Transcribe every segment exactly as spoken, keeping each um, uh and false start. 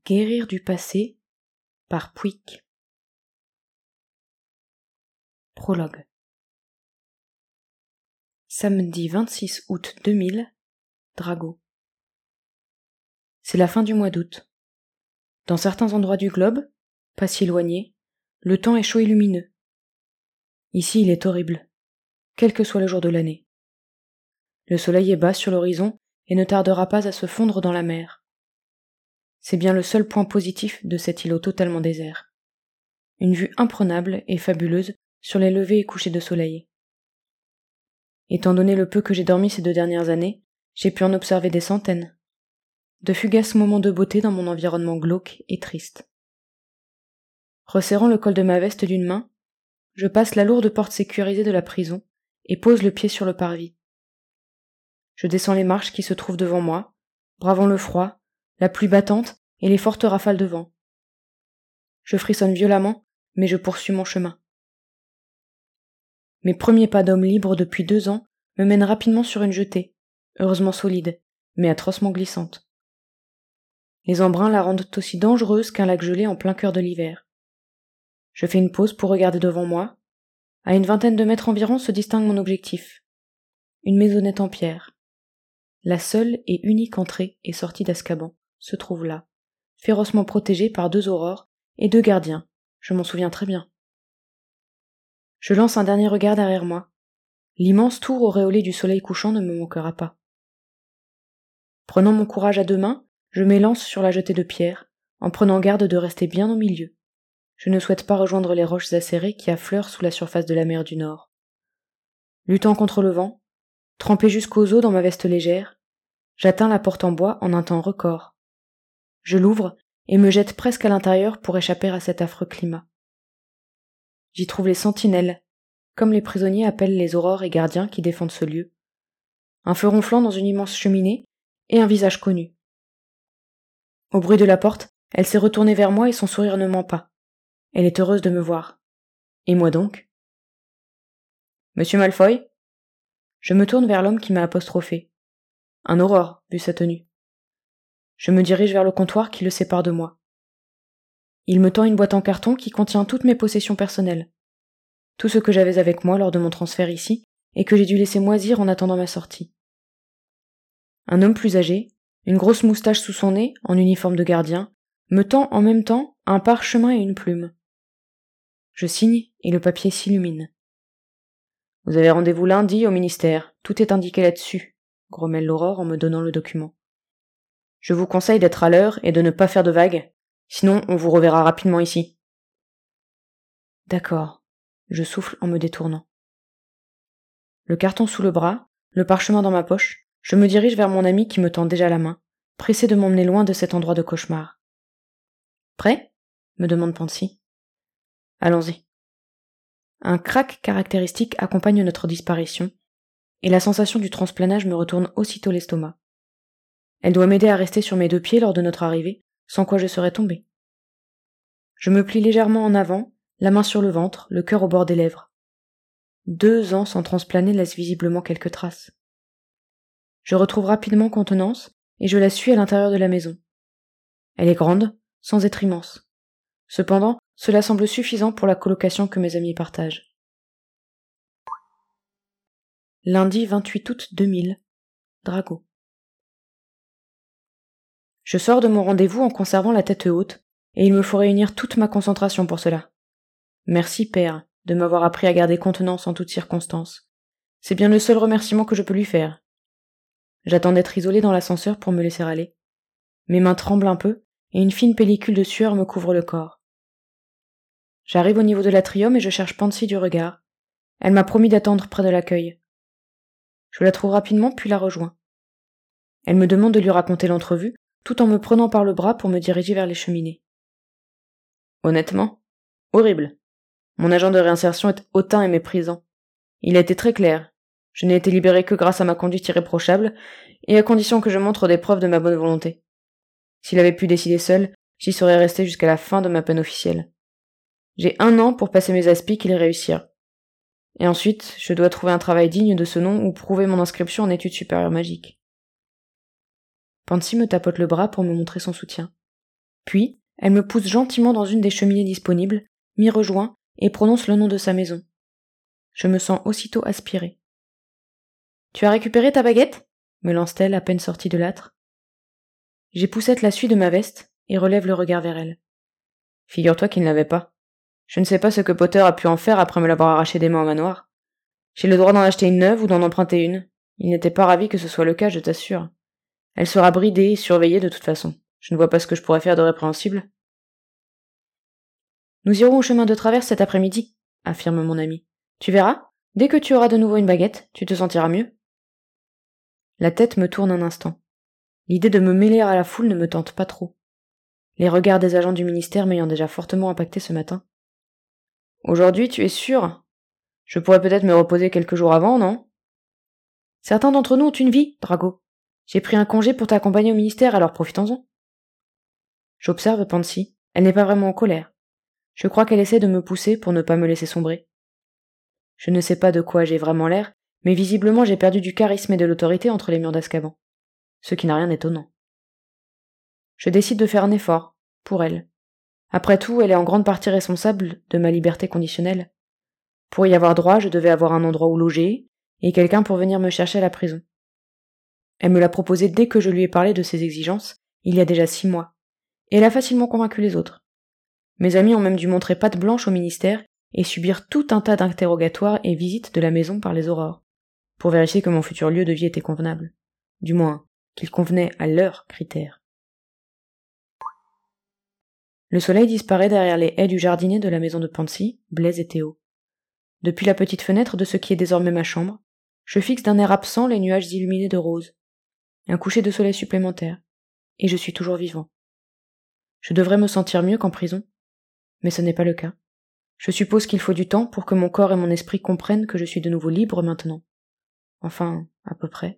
Guérir du passé par Pouic. Prologue. Samedi vingt-six août deux mille, Drago. C'est la fin du mois d'août. Dans certains endroits du globe, pas si éloignés, le temps est chaud et lumineux. Ici, il est horrible, quel que soit le jour de l'année. Le soleil est bas sur l'horizon et ne tardera pas à se fondre dans la mer. C'est bien le seul point positif de cet îlot totalement désert. Une vue imprenable et fabuleuse sur les levées et couchers de soleil. Étant donné le peu que j'ai dormi ces deux dernières années, j'ai pu en observer des centaines. De fugaces moments de beauté dans mon environnement glauque et triste. Resserrant le col de ma veste d'une main, je passe la lourde porte sécurisée de la prison et pose le pied sur le parvis. Je descends les marches qui se trouvent devant moi, bravant le froid, la pluie battante et les fortes rafales de vent. Je frissonne violemment, mais je poursuis mon chemin. Mes premiers pas d'homme libre depuis deux ans me mènent rapidement sur une jetée, heureusement solide, mais atrocement glissante. Les embruns la rendent aussi dangereuse qu'un lac gelé en plein cœur de l'hiver. Je fais une pause pour regarder devant moi. À une vingtaine de mètres environ se distingue mon objectif. Une maisonnette en pierre. La seule et unique entrée et sortie d'Azkaban se trouve là, férocement protégée par deux aurores et deux gardiens, je m'en souviens très bien. Je lance un dernier regard derrière moi. L'immense tour auréolée du soleil couchant ne me manquera pas. Prenant mon courage à deux mains, je m'élance sur la jetée de pierre, en prenant garde de rester bien au milieu. Je ne souhaite pas rejoindre les roches acérées qui affleurent sous la surface de la mer du Nord. Luttant contre le vent, trempé jusqu'aux os dans ma veste légère, j'atteins la porte en bois en un temps record. Je l'ouvre et me jette presque à l'intérieur pour échapper à cet affreux climat. J'y trouve les sentinelles, comme les prisonniers appellent les aurores et gardiens qui défendent ce lieu. Un feu ronflant dans une immense cheminée et un visage connu. Au bruit de la porte, elle s'est retournée vers moi et son sourire ne ment pas. Elle est heureuse de me voir. Et moi donc ? Monsieur Malfoy ? Je me tourne vers l'homme qui m'a apostrophé. Un aurore, vu sa tenue. Je me dirige vers le comptoir qui le sépare de moi. Il me tend une boîte en carton qui contient toutes mes possessions personnelles. Tout ce que j'avais avec moi lors de mon transfert ici et que j'ai dû laisser moisir en attendant ma sortie. Un homme plus âgé, une grosse moustache sous son nez, en uniforme de gardien, me tend en même temps un parchemin et une plume. Je signe et le papier s'illumine. « Vous avez rendez-vous lundi au ministère, tout est indiqué là-dessus », grommelle l'Aurore en me donnant le document. « Je vous conseille d'être à l'heure et de ne pas faire de vagues, sinon on vous reverra rapidement ici. » D'accord, je souffle en me détournant. Le carton sous le bras, le parchemin dans ma poche, je me dirige vers mon ami qui me tend déjà la main, pressé de m'emmener loin de cet endroit de cauchemar. « Prêt ? » me demande Pansy. « Allons-y. » Un crack caractéristique accompagne notre disparition, et la sensation du transplanage me retourne aussitôt l'estomac. Elle doit m'aider à rester sur mes deux pieds lors de notre arrivée, sans quoi je serais tombée. Je me plie légèrement en avant, la main sur le ventre, le cœur au bord des lèvres. Deux ans sans transplaner laissent visiblement quelques traces. Je retrouve rapidement contenance, et je la suis à l'intérieur de la maison. Elle est grande, sans être immense. Cependant, cela semble suffisant pour la colocation que mes amis partagent. Lundi vingt-huit août deux mille, Drago. Je sors de mon rendez-vous en conservant la tête haute, et il me faut réunir toute ma concentration pour cela. Merci, père, de m'avoir appris à garder contenance en toutes circonstances. C'est bien le seul remerciement que je peux lui faire. J'attends d'être isolé dans l'ascenseur pour me laisser aller. Mes mains tremblent un peu, et une fine pellicule de sueur me couvre le corps. J'arrive au niveau de l'atrium et je cherche Pansy du regard. Elle m'a promis d'attendre près de l'accueil. Je la trouve rapidement puis la rejoins. Elle me demande de lui raconter l'entrevue, tout en me prenant par le bras pour me diriger vers les cheminées. Honnêtement, horrible. Mon agent de réinsertion est hautain et méprisant. Il a été très clair. Je n'ai été libéré que grâce à ma conduite irréprochable, et à condition que je montre des preuves de ma bonne volonté. S'il avait pu décider seul, j'y serais resté jusqu'à la fin de ma peine officielle. J'ai un an pour passer mes aspics et les réussir. Et ensuite, je dois trouver un travail digne de ce nom ou prouver mon inscription en études supérieures magiques. Pansy me tapote le bras pour me montrer son soutien. Puis, elle me pousse gentiment dans une des cheminées disponibles, m'y rejoint et prononce le nom de sa maison. Je me sens aussitôt aspirée. « Tu as récupéré ta baguette ?» me lance-t-elle à peine sortie de l'âtre. J'époussette la suie de ma veste et relève le regard vers elle. « Figure-toi qu'il ne l'avait pas. Je ne sais pas ce que Potter a pu en faire après me l'avoir arraché des mains au manoir. J'ai le droit d'en acheter une neuve ou d'en emprunter une. Il n'était pas ravi que ce soit le cas, je t'assure. Elle sera bridée et surveillée de toute façon. Je ne vois pas ce que je pourrais faire de répréhensible. »« Nous irons au chemin de traverse cet après-midi, » affirme mon ami. « Tu verras, dès que tu auras de nouveau une baguette, tu te sentiras mieux. » La tête me tourne un instant. L'idée de me mêler à la foule ne me tente pas trop. Les regards des agents du ministère m'ayant déjà fortement impacté ce matin. « Aujourd'hui, tu es sûr ? Je pourrais peut-être me reposer quelques jours avant, non ? » Certains d'entre nous ont une vie, Drago. J'ai pris un congé pour t'accompagner au ministère, alors profitons-en. J'observe Pansy. Elle n'est pas vraiment en colère. Je crois qu'elle essaie de me pousser pour ne pas me laisser sombrer. Je ne sais pas de quoi j'ai vraiment l'air, mais visiblement j'ai perdu du charisme et de l'autorité entre les murs d'Azkaban. Ce qui n'a rien d'étonnant. Je décide de faire un effort, pour elle. Après tout, elle est en grande partie responsable de ma liberté conditionnelle. Pour y avoir droit, je devais avoir un endroit où loger, et quelqu'un pour venir me chercher à la prison. Elle me l'a proposé dès que je lui ai parlé de ses exigences, il y a déjà six mois, et elle a facilement convaincu les autres. Mes amis ont même dû montrer patte blanche au ministère et subir tout un tas d'interrogatoires et visites de la maison par les aurores, pour vérifier que mon futur lieu de vie était convenable. Du moins, qu'il convenait à leurs critères. Le soleil disparaît derrière les haies du jardinet de la maison de Pansy, Blaise et Théo. Depuis la petite fenêtre de ce qui est désormais ma chambre, je fixe d'un air absent les nuages illuminés de rose. Un coucher de soleil supplémentaire, et je suis toujours vivant. Je devrais me sentir mieux qu'en prison, mais ce n'est pas le cas. Je suppose qu'il faut du temps pour que mon corps et mon esprit comprennent que je suis de nouveau libre maintenant. Enfin, à peu près.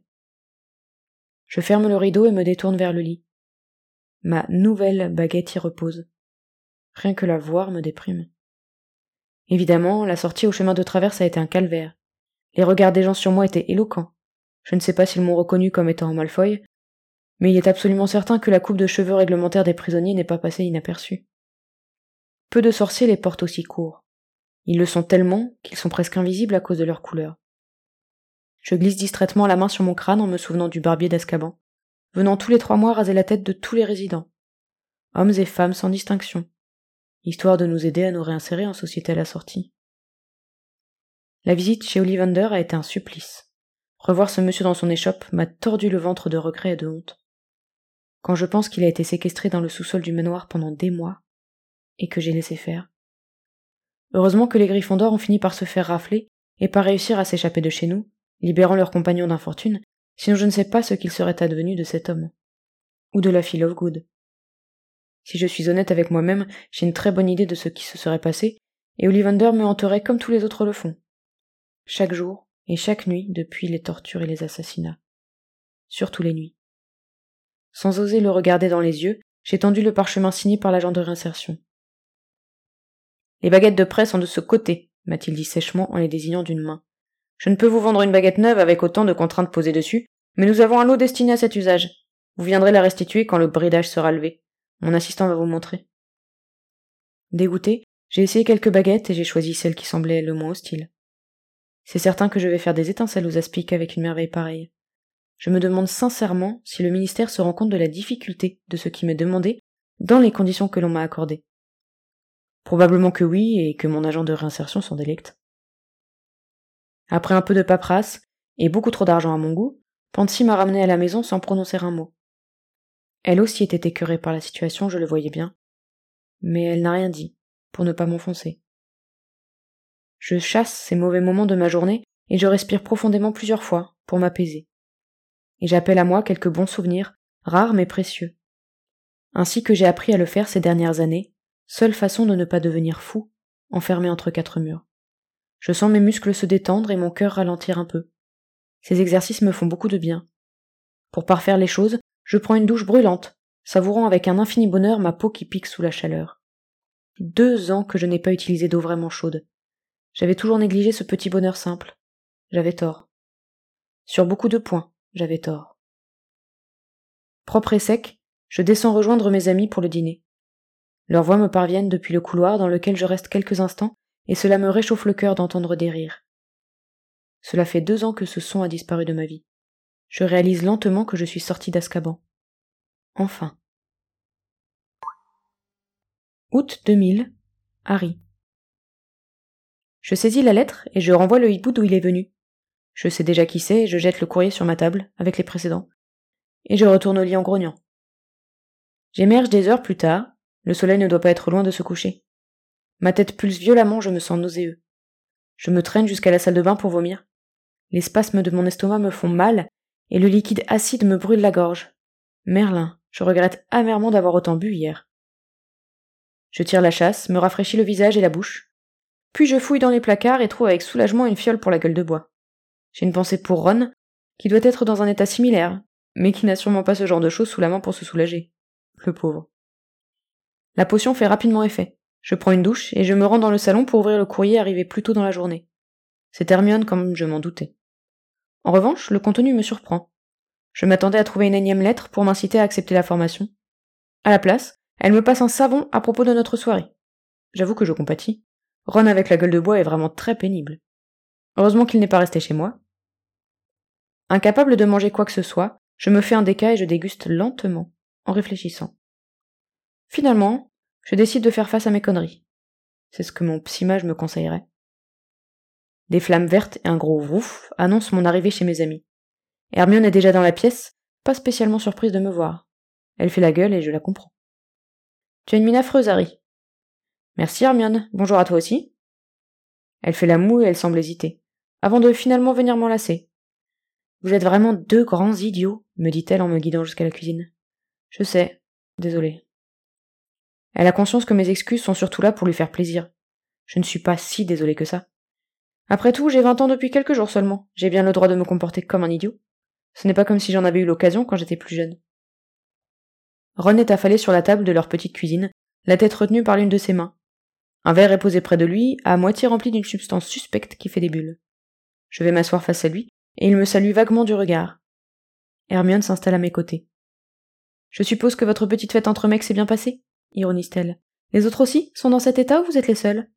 Je ferme le rideau et me détourne vers le lit. Ma nouvelle baguette y repose. Rien que la voir me déprime. Évidemment, la sortie au chemin de traverse a été un calvaire. Les regards des gens sur moi étaient éloquents. Je ne sais pas s'ils m'ont reconnu comme étant Malfoy, mais il est absolument certain que la coupe de cheveux réglementaire des prisonniers n'est pas passée inaperçue. Peu de sorciers les portent aussi courts. Ils le sont tellement qu'ils sont presque invisibles à cause de leur couleur. Je glisse distraitement la main sur mon crâne en me souvenant du barbier d'Azkaban, venant tous les trois mois raser la tête de tous les résidents, hommes et femmes sans distinction, histoire de nous aider à nous réinsérer en société à la sortie. La visite chez Ollivander a été un supplice. Revoir ce monsieur dans son échoppe m'a tordu le ventre de regret et de honte. Quand je pense qu'il a été séquestré dans le sous-sol du manoir pendant des mois, et que j'ai laissé faire. Heureusement que les Gryffondors ont fini par se faire rafler et par réussir à s'échapper de chez nous, libérant leurs compagnons d'infortune, sinon je ne sais pas ce qu'il serait advenu de cet homme. Ou de la fille Lovegood. Si je suis honnête avec moi-même, j'ai une très bonne idée de ce qui se serait passé, et Ollivander me hanterait comme tous les autres le font. Chaque jour et chaque nuit depuis les tortures et les assassinats. Surtout les nuits. Sans oser le regarder dans les yeux, j'ai tendu le parchemin signé par l'agent de réinsertion. « Les baguettes de prêt sont de ce côté, » m'a-t-il dit sèchement en les désignant d'une main. « Je ne peux vous vendre une baguette neuve avec autant de contraintes posées dessus, mais nous avons un lot destiné à cet usage. Vous viendrez la restituer quand le bridage sera levé. Mon assistant va vous montrer. » Dégoûté, j'ai essayé quelques baguettes et j'ai choisi celle qui semblait le moins hostile. C'est certain que je vais faire des étincelles aux aspics avec une merveille pareille. Je me demande sincèrement si le ministère se rend compte de la difficulté de ce qui m'est demandé dans les conditions que l'on m'a accordées. Probablement que oui, et que mon agent de réinsertion s'en délecte. Après un peu de paperasse, et beaucoup trop d'argent à mon goût, Pansy m'a ramené à la maison sans prononcer un mot. Elle aussi était écœurée par la situation, je le voyais bien. Mais elle n'a rien dit, pour ne pas m'enfoncer. Je chasse ces mauvais moments de ma journée, et je respire profondément plusieurs fois, pour m'apaiser. Et j'appelle à moi quelques bons souvenirs, rares mais précieux. Ainsi que j'ai appris à le faire ces dernières années, seule façon de ne pas devenir fou, enfermé entre quatre murs. Je sens mes muscles se détendre et mon cœur ralentir un peu. Ces exercices me font beaucoup de bien. Pour parfaire les choses, je prends une douche brûlante, savourant avec un infini bonheur ma peau qui pique sous la chaleur. Deux ans que je n'ai pas utilisé d'eau vraiment chaude. J'avais toujours négligé ce petit bonheur simple. J'avais tort. Sur beaucoup de points, j'avais tort. Propre et sec, je descends rejoindre mes amis pour le dîner. Leurs voix me parviennent depuis le couloir dans lequel je reste quelques instants, et cela me réchauffe le cœur d'entendre des rires. Cela fait deux ans que ce son a disparu de ma vie. Je réalise lentement que je suis sortie d'Azkaban. Enfin. Août deux mille. Harry. Je saisis la lettre et je renvoie le hibou d'où il est venu. Je sais déjà qui c'est et je jette le courrier sur ma table, avec les précédents. Et je retourne au lit en grognant. J'émerge des heures plus tard, le soleil ne doit pas être loin de se coucher. Ma tête pulse violemment, je me sens nauséeux. Je me traîne jusqu'à la salle de bain pour vomir. Les spasmes de mon estomac me font mal, et le liquide acide me brûle la gorge. Merlin, je regrette amèrement d'avoir autant bu hier. Je tire la chasse, me rafraîchis le visage et la bouche. Puis je fouille dans les placards et trouve avec soulagement une fiole pour la gueule de bois. J'ai une pensée pour Ron, qui doit être dans un état similaire, mais qui n'a sûrement pas ce genre de choses sous la main pour se soulager. Le pauvre. La potion fait rapidement effet. Je prends une douche et je me rends dans le salon pour ouvrir le courrier arrivé plus tôt dans la journée. C'est Hermione comme je m'en doutais. En revanche, le contenu me surprend. Je m'attendais à trouver une énième lettre pour m'inciter à accepter la formation. À la place, elle me passe un savon à propos de notre soirée. J'avoue que je compatis. Ron avec la gueule de bois est vraiment très pénible. Heureusement qu'il n'est pas resté chez moi. Incapable de manger quoi que ce soit, je me fais un déca et je déguste lentement, en réfléchissant. Finalement, je décide de faire face à mes conneries. C'est ce que mon psymage me conseillerait. Des flammes vertes et un gros vrouf annoncent mon arrivée chez mes amis. Hermione est déjà dans la pièce, pas spécialement surprise de me voir. Elle fait la gueule et je la comprends. Tu as une mine affreuse, Harry. Merci, Hermione. Bonjour à toi aussi. Elle fait la moue et elle semble hésiter, avant de finalement venir m'enlacer. Vous êtes vraiment deux grands idiots, me dit-elle en me guidant jusqu'à la cuisine. Je sais. Désolée. Elle a conscience que mes excuses sont surtout là pour lui faire plaisir. Je ne suis pas si désolée que ça. Après tout, j'ai vingt ans depuis quelques jours seulement. J'ai bien le droit de me comporter comme un idiot. Ce n'est pas comme si j'en avais eu l'occasion quand j'étais plus jeune. Ron est affalé sur la table de leur petite cuisine, la tête retenue par l'une de ses mains. Un verre est posé près de lui, à moitié rempli d'une substance suspecte qui fait des bulles. Je vais m'asseoir face à lui, et il me salue vaguement du regard. Hermione s'installe à mes côtés. Je suppose que votre petite fête entre mecs s'est bien passée, ironise-t-elle. Les autres aussi sont dans cet état ou vous êtes les seuls?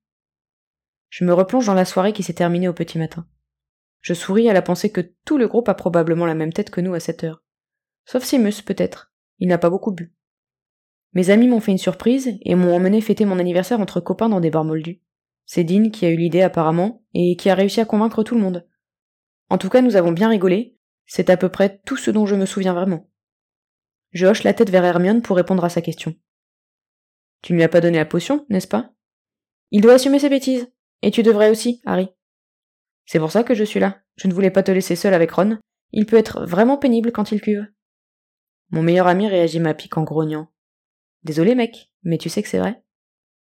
Je me replonge dans la soirée qui s'est terminée au petit matin. Je souris à la pensée que tout le groupe a probablement la même tête que nous à cette heure. Sauf Seamus, peut-être. Il n'a pas beaucoup bu. Mes amis m'ont fait une surprise et m'ont emmené fêter mon anniversaire entre copains dans des bars moldus. C'est Dean qui a eu l'idée apparemment et qui a réussi à convaincre tout le monde. En tout cas, nous avons bien rigolé. C'est à peu près tout ce dont je me souviens vraiment. Je hoche la tête vers Hermione pour répondre à sa question. Tu ne lui as pas donné la potion, n'est-ce pas? Il doit assumer ses bêtises. Et tu devrais aussi, Harry. C'est pour ça que je suis là. Je ne voulais pas te laisser seul avec Ron. Il peut être vraiment pénible quand il cuve. Mon meilleur ami réagit ma pique en grognant. Désolé, mec, mais tu sais que c'est vrai.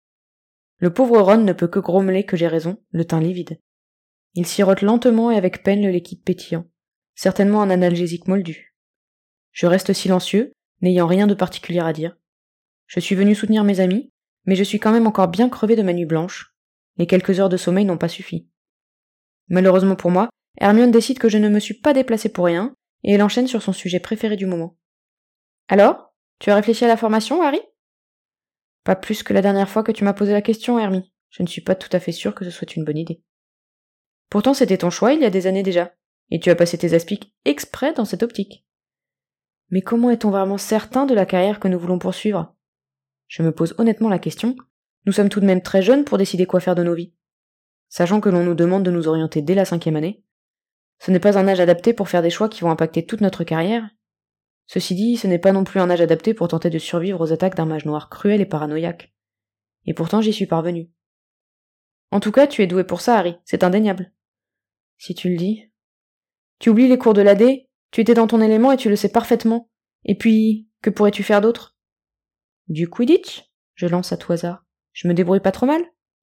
Le pauvre Ron ne peut que grommeler que j'ai raison, le teint livide. Il sirote lentement et avec peine le liquide pétillant, certainement un analgésique moldu. Je reste silencieux, n'ayant rien de particulier à dire. Je suis venu soutenir mes amis, mais je suis quand même encore bien crevé de ma nuit blanche. Les quelques heures de sommeil n'ont pas suffi. Malheureusement pour moi, Hermione décide que je ne me suis pas déplacée pour rien, et elle enchaîne sur son sujet préféré du moment. Alors, tu as réfléchi à la formation, Harry? Pas plus que la dernière fois que tu m'as posé la question, Hermie. Je ne suis pas tout à fait sûre que ce soit une bonne idée. Pourtant, c'était ton choix il y a des années déjà, et tu as passé tes aspics exprès dans cette optique. Mais comment est-on vraiment certain de la carrière que nous voulons poursuivre? Je me pose honnêtement la question. Nous sommes tout de même très jeunes pour décider quoi faire de nos vies. Sachant que l'on nous demande de nous orienter dès la cinquième année, ce n'est pas un âge adapté pour faire des choix qui vont impacter toute notre carrière. Ceci dit, ce n'est pas non plus un âge adapté pour tenter de survivre aux attaques d'un mage noir cruel et paranoïaque. Et pourtant j'y suis parvenu. En tout cas, tu es doué pour ça, Harry, c'est indéniable. Si tu le dis. Tu oublies les cours de l'A D, tu étais dans ton élément et tu le sais parfaitement. Et puis, que pourrais-tu faire d'autre? Du Quidditch? Je lance à tout hasard. Je me débrouille pas trop mal?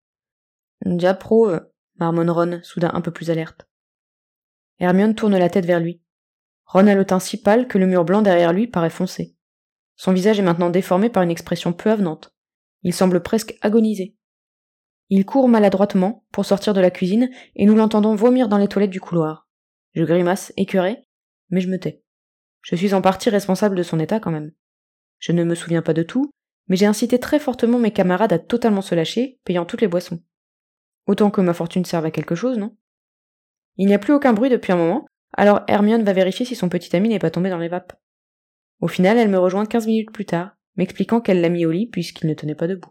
Diapro, euh, marmonne Ron, soudain un peu plus alerte. Hermione tourne la tête vers lui. Ron a le teint si pâle que le mur blanc derrière lui paraît foncé. Son visage est maintenant déformé par une expression peu avenante. Il semble presque agoniser. Il court maladroitement pour sortir de la cuisine et nous l'entendons vomir dans les toilettes du couloir. Je grimace, écœuré, mais je me tais. Je suis en partie responsable de son état quand même. Je ne me souviens pas de tout, mais j'ai incité très fortement mes camarades à totalement se lâcher, payant toutes les boissons. Autant que ma fortune serve à quelque chose, non? Il n'y a plus aucun bruit depuis un moment, alors Hermione va vérifier si son petit ami n'est pas tombé dans les vapes. Au final, elle me rejoint quinze minutes plus tard, m'expliquant qu'elle l'a mis au lit puisqu'il ne tenait pas debout.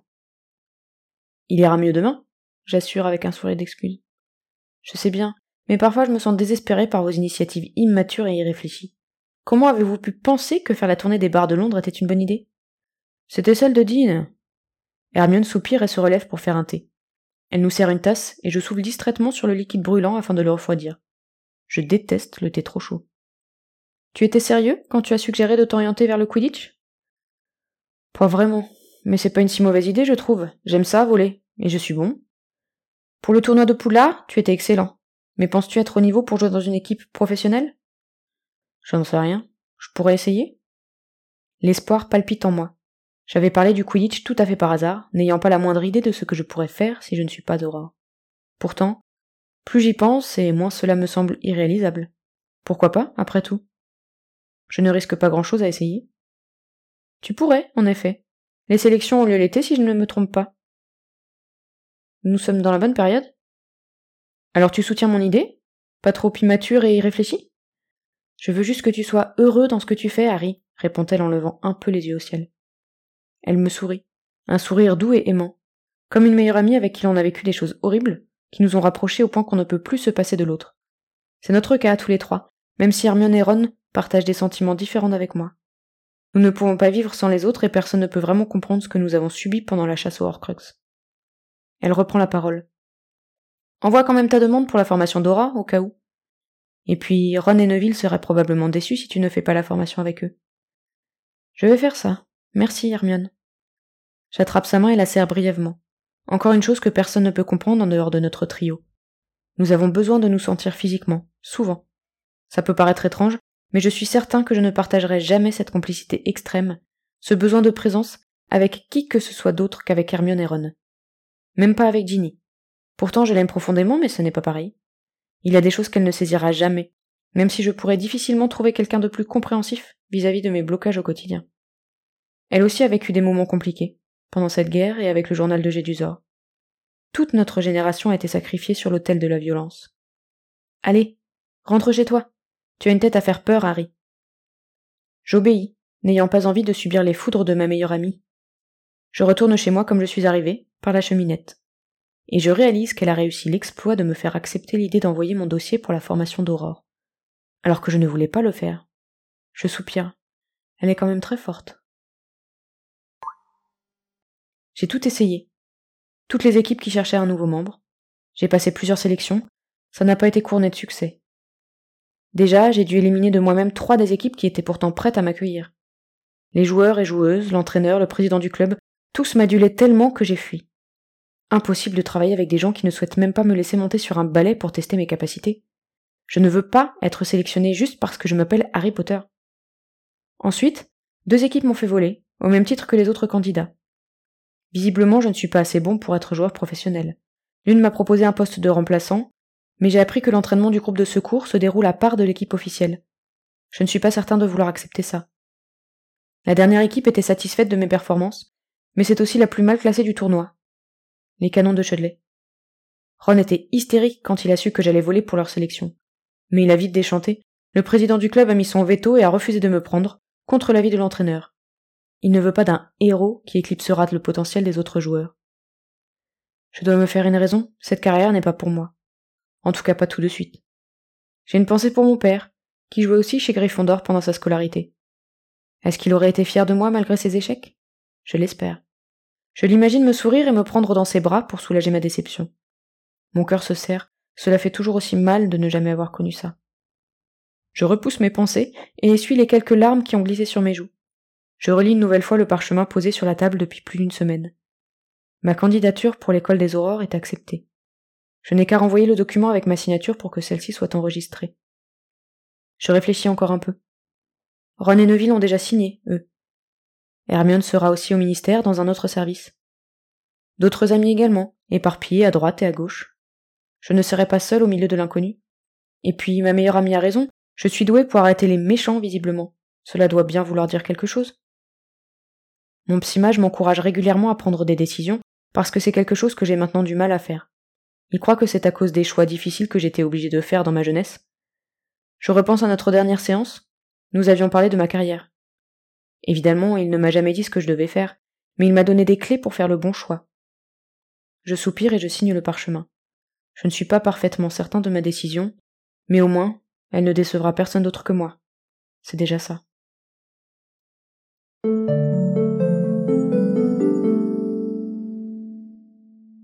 Il ira mieux demain, j'assure avec un sourire d'excuse. Je sais bien, mais parfois je me sens désespérée par vos initiatives immatures et irréfléchies. Comment avez-vous pu penser que faire la tournée des bars de Londres était une bonne idée? C'était celle de Dean. Hermione soupire et se relève pour faire un thé. Elle nous sert une tasse et je souffle distraitement sur le liquide brûlant afin de le refroidir. Je déteste le thé trop chaud. Tu étais sérieux quand tu as suggéré de t'orienter vers le Quidditch? Pas vraiment, mais c'est pas une si mauvaise idée, je trouve. J'aime ça, voler, et je suis bon. Pour le tournoi de Poudlard, tu étais excellent. Mais penses-tu être au niveau pour jouer dans une équipe professionnelle? Je n'en sais rien. Je pourrais essayer? L'espoir palpite en moi. J'avais parlé du Quidditch tout à fait par hasard, n'ayant pas la moindre idée de ce que je pourrais faire si je ne suis pas Aurore. Pourtant, plus j'y pense et moins cela me semble irréalisable. Pourquoi pas, après tout? Je ne risque pas grand-chose à essayer. Tu pourrais, en effet. Les sélections ont lieu l'été si je ne me trompe pas. Nous sommes dans la bonne période? Alors tu soutiens mon idée? Pas trop immature et irréfléchie? Je veux juste que tu sois heureux dans ce que tu fais, Harry, répond-elle en levant un peu les yeux au ciel. Elle me sourit, un sourire doux et aimant, comme une meilleure amie avec qui l'on a vécu des choses horribles, qui nous ont rapprochés au point qu'on ne peut plus se passer de l'autre. C'est notre cas, tous les trois, même si Hermione et Ron partagent des sentiments différents avec moi. Nous ne pouvons pas vivre sans les autres et personne ne peut vraiment comprendre ce que nous avons subi pendant la chasse aux Horcruxes. Elle reprend la parole. Envoie quand même ta demande pour la formation d'Aura, au cas où. Et puis, Ron et Neville seraient probablement déçus si tu ne fais pas la formation avec eux. Je vais faire ça. Merci, Hermione. J'attrape sa main et la serre brièvement. Encore une chose que personne ne peut comprendre en dehors de notre trio. Nous avons besoin de nous sentir physiquement, souvent. Ça peut paraître étrange, mais je suis certain que je ne partagerai jamais cette complicité extrême, ce besoin de présence, avec qui que ce soit d'autre qu'avec Hermione et Ron. Même pas avec Ginny. Pourtant je l'aime profondément, mais ce n'est pas pareil. Il y a des choses qu'elle ne saisira jamais, même si je pourrais difficilement trouver quelqu'un de plus compréhensif vis-à-vis de mes blocages au quotidien. Elle aussi a vécu des moments compliqués, pendant cette guerre et avec le journal de Gédusor. Toute notre génération a été sacrifiée sur l'autel de la violence. Allez, rentre chez toi. Tu as une tête à faire peur, Harry. J'obéis, n'ayant pas envie de subir les foudres de ma meilleure amie. Je retourne chez moi comme je suis arrivée, par la cheminette. Et je réalise qu'elle a réussi l'exploit de me faire accepter l'idée d'envoyer mon dossier pour la formation d'Aurore. Alors que je ne voulais pas le faire. Je soupire. Elle est quand même très forte. J'ai tout essayé. Toutes les équipes qui cherchaient un nouveau membre. J'ai passé plusieurs sélections. Ça n'a pas été couronné de succès. Déjà, j'ai dû éliminer de moi-même trois des équipes qui étaient pourtant prêtes à m'accueillir. Les joueurs et joueuses, l'entraîneur, le président du club, tous m'adulaient tellement que j'ai fui. Impossible de travailler avec des gens qui ne souhaitent même pas me laisser monter sur un balai pour tester mes capacités. Je ne veux pas être sélectionné juste parce que je m'appelle Harry Potter. Ensuite, deux équipes m'ont fait voler, au même titre que les autres candidats. Visiblement, je ne suis pas assez bon pour être joueur professionnel. L'une m'a proposé un poste de remplaçant, mais j'ai appris que l'entraînement du groupe de secours se déroule à part de l'équipe officielle. Je ne suis pas certain de vouloir accepter ça. La dernière équipe était satisfaite de mes performances, mais c'est aussi la plus mal classée du tournoi. Les canons de Chudley. Ron était hystérique quand il a su que j'allais voler pour leur sélection. Mais il a vite déchanté. Le président du club a mis son veto et a refusé de me prendre, contre l'avis de l'entraîneur. Il ne veut pas d'un héros qui éclipsera le potentiel des autres joueurs. Je dois me faire une raison, cette carrière n'est pas pour moi. En tout cas pas tout de suite. J'ai une pensée pour mon père, qui jouait aussi chez Gryffondor pendant sa scolarité. Est-ce qu'il aurait été fier de moi malgré ses échecs? Je l'espère. Je l'imagine me sourire et me prendre dans ses bras pour soulager ma déception. Mon cœur se serre, cela fait toujours aussi mal de ne jamais avoir connu ça. Je repousse mes pensées et essuie les quelques larmes qui ont glissé sur mes joues. Je relis une nouvelle fois le parchemin posé sur la table depuis plus d'une semaine. Ma candidature pour l'école des aurores est acceptée. Je n'ai qu'à renvoyer le document avec ma signature pour que celle-ci soit enregistrée. Je réfléchis encore un peu. Ron et Neville ont déjà signé, eux. Hermione sera aussi au ministère dans un autre service. D'autres amis également, éparpillés à droite et à gauche. Je ne serai pas seule au milieu de l'inconnu. Et puis, ma meilleure amie a raison, je suis douée pour arrêter les méchants visiblement. Cela doit bien vouloir dire quelque chose. Mon psymage m'encourage régulièrement à prendre des décisions parce que c'est quelque chose que j'ai maintenant du mal à faire. Il croit que c'est à cause des choix difficiles que j'étais obligée de faire dans ma jeunesse. Je repense à notre dernière séance. Nous avions parlé de ma carrière. Évidemment, il ne m'a jamais dit ce que je devais faire, mais il m'a donné des clés pour faire le bon choix. Je soupire et je signe le parchemin. Je ne suis pas parfaitement certain de ma décision, mais au moins, elle ne décevra personne d'autre que moi. C'est déjà ça.